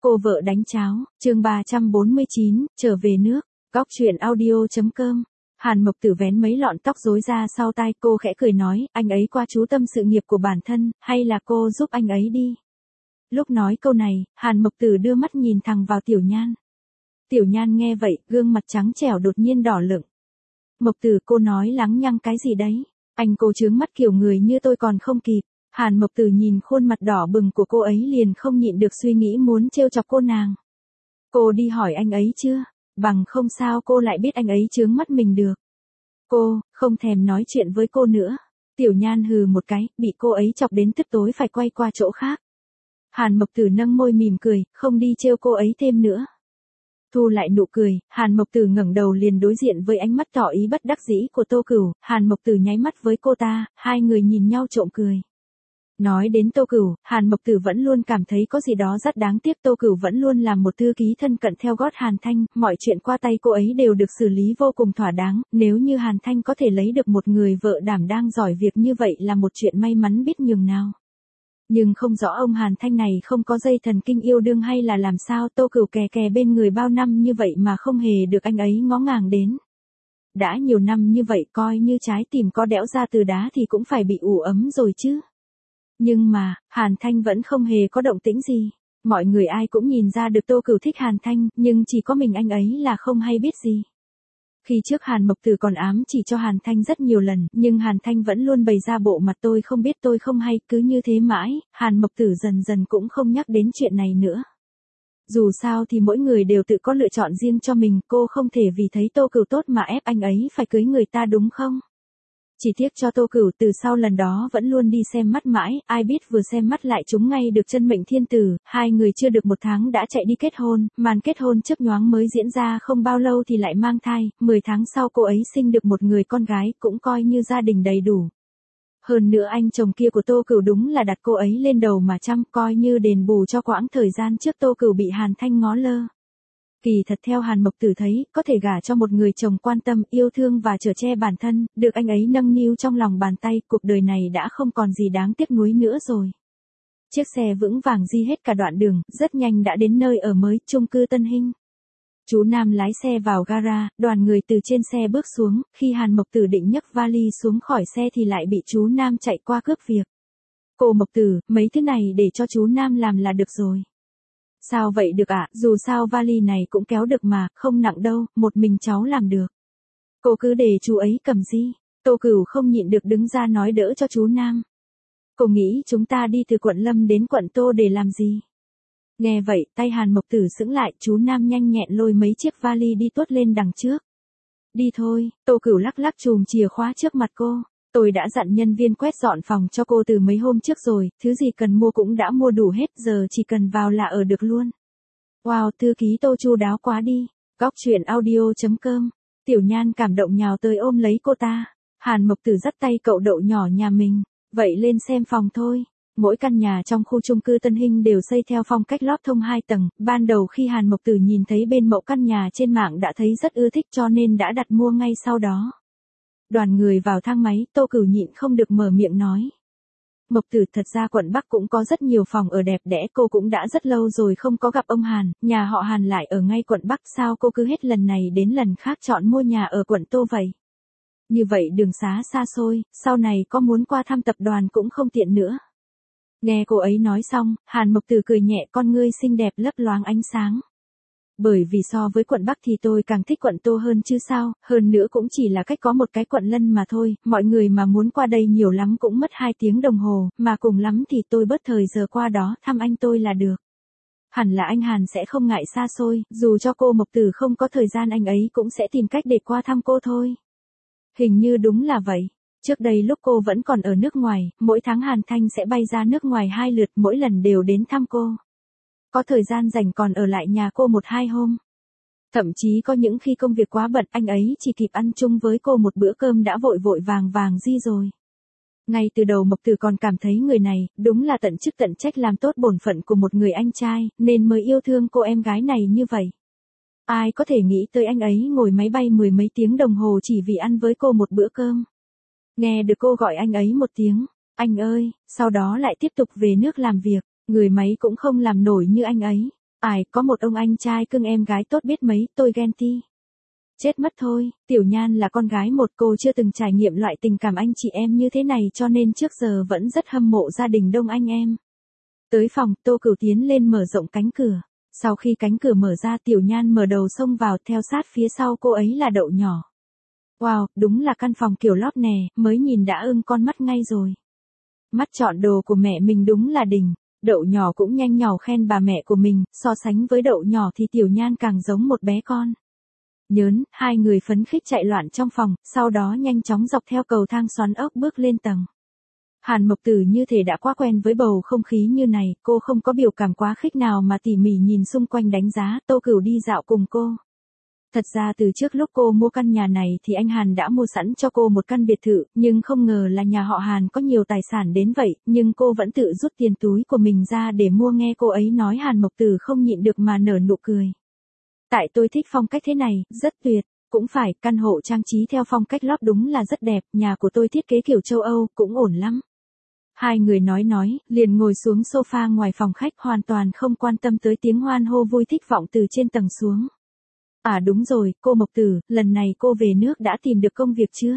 Cô vợ đánh cháo, chương 349, trở về nước, góc chuyện audio.com. Hàn Mộc Tử vén mấy lọn tóc rối ra sau tai, cô khẽ cười nói, anh ấy qua chú tâm sự nghiệp của bản thân, hay là cô giúp anh ấy đi. Lúc nói câu này, Hàn Mộc Tử đưa mắt nhìn thẳng vào Tiểu Nhan. Tiểu Nhan nghe vậy, gương mặt trắng trẻo đột nhiên đỏ lựng. Mộc Tử, cô nói lắng nhăng cái gì đấy? Anh cô trướng mắt kiểu người như tôi còn không kịp. Hàn Mộc Tử nhìn khuôn mặt đỏ bừng của cô ấy liền không nhịn được suy nghĩ muốn trêu chọc cô nàng. Cô đi hỏi anh ấy chưa? Bằng không sao cô lại biết anh ấy trướng mắt mình được. Cô, không thèm nói chuyện với cô nữa. Tiểu Nhan hừ một cái, bị cô ấy chọc đến tức tối phải quay qua chỗ khác. Hàn Mộc Tử nâng môi mỉm cười, không đi trêu cô ấy thêm nữa. Thu lại nụ cười, Hàn Mộc Tử ngẩng đầu liền đối diện với ánh mắt tỏ ý bất đắc dĩ của Tô Cửu. Hàn Mộc Tử nháy mắt với cô ta, hai người nhìn nhau trộm cười. Nói đến Tô Cửu, Hàn Mộc Tử vẫn luôn cảm thấy có gì đó rất đáng tiếc. Tô Cửu vẫn luôn là một thư ký thân cận theo gót Hàn Thanh, mọi chuyện qua tay cô ấy đều được xử lý vô cùng thỏa đáng. Nếu như Hàn Thanh có thể lấy được một người vợ đảm đang giỏi việc như vậy là một chuyện may mắn biết nhường nào. Nhưng không rõ ông Hàn Thanh này không có dây thần kinh yêu đương hay là làm sao Tô Cửu kè kè bên người bao năm như vậy mà không hề được anh ấy ngó ngàng đến. Đã nhiều năm như vậy coi như trái tim có đẽo ra từ đá thì cũng phải bị ủ ấm rồi chứ. Nhưng mà, Hàn Thanh vẫn không hề có động tĩnh gì. Mọi người ai cũng nhìn ra được Tô Cửu thích Hàn Thanh, nhưng chỉ có mình anh ấy là không hay biết gì. Khi trước Hàn Mộc Tử còn ám chỉ cho Hàn Thanh rất nhiều lần, nhưng Hàn Thanh vẫn luôn bày ra bộ mặt tôi không biết tôi không hay, cứ như thế mãi, Hàn Mộc Tử dần dần cũng không nhắc đến chuyện này nữa. Dù sao thì mỗi người đều tự có lựa chọn riêng cho mình, cô không thể vì thấy Tô Cửu tốt mà ép anh ấy phải cưới người ta đúng không? Chỉ tiếc cho Tô Cửu từ sau lần đó vẫn luôn đi xem mắt mãi, ai biết vừa xem mắt lại trúng ngay được chân mệnh thiên tử, hai người chưa được một tháng đã chạy đi kết hôn, màn kết hôn chớp nhoáng mới diễn ra không bao lâu thì lại mang thai, 10 tháng sau cô ấy sinh được một người con gái, cũng coi như gia đình đầy đủ. Hơn nữa anh chồng kia của Tô Cửu đúng là đặt cô ấy lên đầu mà chăm, coi như đền bù cho quãng thời gian trước Tô Cửu bị Hàn Thanh ngó lơ. Kỳ thật theo Hàn Mộc Tử thấy, có thể gả cho một người chồng quan tâm, yêu thương và chở che bản thân, được anh ấy nâng niu trong lòng bàn tay, cuộc đời này đã không còn gì đáng tiếc nuối nữa rồi. Chiếc xe vững vàng di hết cả đoạn đường, rất nhanh đã đến nơi ở mới, chung cư Tân Hinh. Chú Nam lái xe vào gara, đoàn người từ trên xe bước xuống, khi Hàn Mộc Tử định nhấc vali xuống khỏi xe thì lại bị chú Nam chạy qua cướp việc. Cô Mộc Tử, mấy thứ này để cho chú Nam làm là được rồi. Sao vậy được ạ, dù sao vali này cũng kéo được mà, không nặng đâu, một mình cháu làm được. Cô cứ để chú ấy cầm đi. Tô Cửu không nhịn được đứng ra nói đỡ cho chú Nam. Cô nghĩ chúng ta đi từ quận Lâm đến quận Tô để làm gì? Nghe vậy, tay Hàn Mộc Tử sững lại, chú Nam nhanh nhẹn lôi mấy chiếc vali đi tuốt lên đằng trước. Đi thôi, Tô Cửu lắc lắc chùm chìa khóa trước mặt cô. Tôi đã dặn nhân viên quét dọn phòng cho cô từ mấy hôm trước rồi, thứ gì cần mua cũng đã mua đủ hết, giờ chỉ cần vào là ở được luôn. Wow, thư ký Tô chu đáo quá đi. Góc chuyện audio.com. Tiểu Nhan cảm động nhào tới ôm lấy cô ta. Hàn Mộc Tử dắt tay cậu đậu nhỏ nhà mình. Vậy lên xem phòng thôi. Mỗi căn nhà trong khu chung cư Tân Hinh đều xây theo phong cách lót thông 2 tầng. Ban đầu khi Hàn Mộc Tử nhìn thấy bên mẫu căn nhà trên mạng đã thấy rất ưa thích cho nên đã đặt mua ngay sau đó. Đoàn người vào thang máy, Tô Cửu nhịn không được mở miệng nói. Mộc Tử, thật ra quận Bắc cũng có rất nhiều phòng ở đẹp đẽ, cô cũng đã rất lâu rồi không có gặp ông Hàn, nhà họ Hàn lại ở ngay quận Bắc, sao cô cứ hết lần này đến lần khác chọn mua nhà ở quận Tô vậy? Như vậy đường xá xa xôi, sau này có muốn qua thăm tập đoàn cũng không tiện nữa. Nghe cô ấy nói xong, Hàn Mộc Tử cười nhẹ, con ngươi xinh đẹp lấp loáng ánh sáng. Bởi vì so với quận Bắc thì tôi càng thích quận Tô hơn chứ sao, hơn nữa cũng chỉ là cách có một cái quận Lân mà thôi, mọi người mà muốn qua đây nhiều lắm cũng mất 2 tiếng đồng hồ, mà cùng lắm thì tôi bớt thời giờ qua đó thăm anh tôi là được. Hẳn là anh Hàn sẽ không ngại xa xôi, dù cho cô Mộc Tử không có thời gian anh ấy cũng sẽ tìm cách để qua thăm cô thôi. Hình như đúng là vậy. Trước đây lúc cô vẫn còn ở nước ngoài, mỗi tháng Hàn Thanh sẽ bay ra nước ngoài 2 lượt, mỗi lần đều đến thăm cô. Có thời gian rảnh còn ở lại nhà cô 1-2 hôm. Thậm chí có những khi công việc quá bận anh ấy chỉ kịp ăn chung với cô một bữa cơm đã vội vội vàng vàng di rồi. Ngay từ đầu Mộc Tử còn cảm thấy người này đúng là tận chức tận trách làm tốt bổn phận của một người anh trai, nên mới yêu thương cô em gái này như vậy. Ai có thể nghĩ tới anh ấy ngồi máy bay 10 mấy tiếng đồng hồ chỉ vì ăn với cô một bữa cơm. Nghe được cô gọi anh ấy một tiếng, anh ơi, sau đó lại tiếp tục về nước làm việc. Người máy cũng không làm nổi như anh ấy. Ai, có một ông anh trai cưng em gái tốt biết mấy, tôi ghen ti. Chết mất thôi, Tiểu Nhan là con gái một, cô chưa từng trải nghiệm loại tình cảm anh chị em như thế này cho nên trước giờ vẫn rất hâm mộ gia đình đông anh em. Tới phòng, Tô Cửu tiến lên mở rộng cánh cửa. Sau khi cánh cửa mở ra, Tiểu Nhan mở đầu xông vào, theo sát phía sau cô ấy là Đậu Nhỏ. Wow, đúng là căn phòng kiểu lót nè, mới nhìn đã ưng con mắt ngay rồi. Mắt chọn đồ của mẹ mình đúng là đỉnh. Đậu Nhỏ cũng nhanh nhỏ khen bà mẹ của mình, so sánh với Đậu Nhỏ thì Tiểu Nhan càng giống một bé con. Nhớn, hai người phấn khích chạy loạn trong phòng, sau đó nhanh chóng dọc theo cầu thang xoắn ốc bước lên tầng. Hàn Mộc Tử như thể đã quá quen với bầu không khí như này, cô không có biểu cảm quá khích nào mà tỉ mỉ nhìn xung quanh đánh giá, Tô Cửu đi dạo cùng cô. Thật ra từ trước lúc cô mua căn nhà này thì anh Hàn đã mua sẵn cho cô một căn biệt thự, nhưng không ngờ là nhà họ Hàn có nhiều tài sản đến vậy, nhưng cô vẫn tự rút tiền túi của mình ra để mua. Nghe cô ấy nói Hàn Mộc Tử không nhịn được mà nở nụ cười. Tại tôi thích phong cách thế này, rất tuyệt. Cũng phải, căn hộ trang trí theo phong cách lót đúng là rất đẹp, nhà của tôi thiết kế kiểu châu Âu, cũng ổn lắm. Hai người nói, liền ngồi xuống sofa ngoài phòng khách, hoàn toàn không quan tâm tới tiếng hoan hô vui thích vọng từ trên tầng xuống. À đúng rồi, cô Mộc Tử, lần này cô về nước đã tìm được công việc chưa?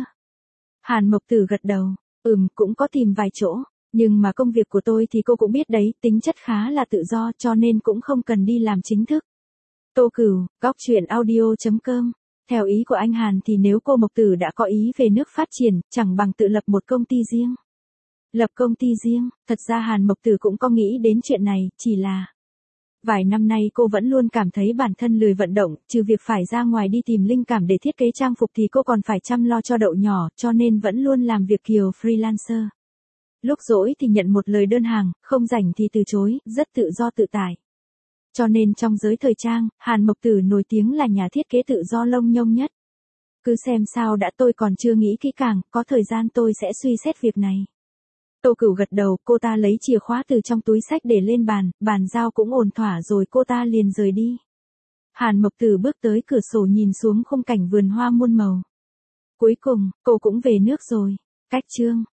Hàn Mộc Tử gật đầu, cũng có tìm vài chỗ, nhưng mà công việc của tôi thì cô cũng biết đấy, tính chất khá là tự do cho nên cũng không cần đi làm chính thức. Tô Cửu, góc truyện audio.com. Theo ý của anh Hàn thì nếu cô Mộc Tử đã có ý về nước phát triển, chẳng bằng tự lập một công ty riêng. Lập công ty riêng, thật ra Hàn Mộc Tử cũng có nghĩ đến chuyện này, chỉ là vài năm nay cô vẫn luôn cảm thấy bản thân lười vận động, trừ việc phải ra ngoài đi tìm linh cảm để thiết kế trang phục thì cô còn phải chăm lo cho Đậu Nhỏ, cho nên vẫn luôn làm việc kiểu freelancer. Lúc rỗi thì nhận một lời đơn hàng, không rảnh thì từ chối, rất tự do tự tại. Cho nên trong giới thời trang, Hàn Mộc Tử nổi tiếng là nhà thiết kế tự do lông nhông nhất. Cứ xem sao đã, tôi còn chưa nghĩ kỹ càng, có thời gian tôi sẽ suy xét việc này. Tô Cửu gật đầu, cô ta lấy chìa khóa từ trong túi xách để lên bàn giao cũng ổn thỏa rồi cô ta liền rời đi. Hàn Mộc Tử bước tới cửa sổ nhìn xuống khung cảnh vườn hoa muôn màu. Cuối cùng, cô cũng về nước rồi. Cách chương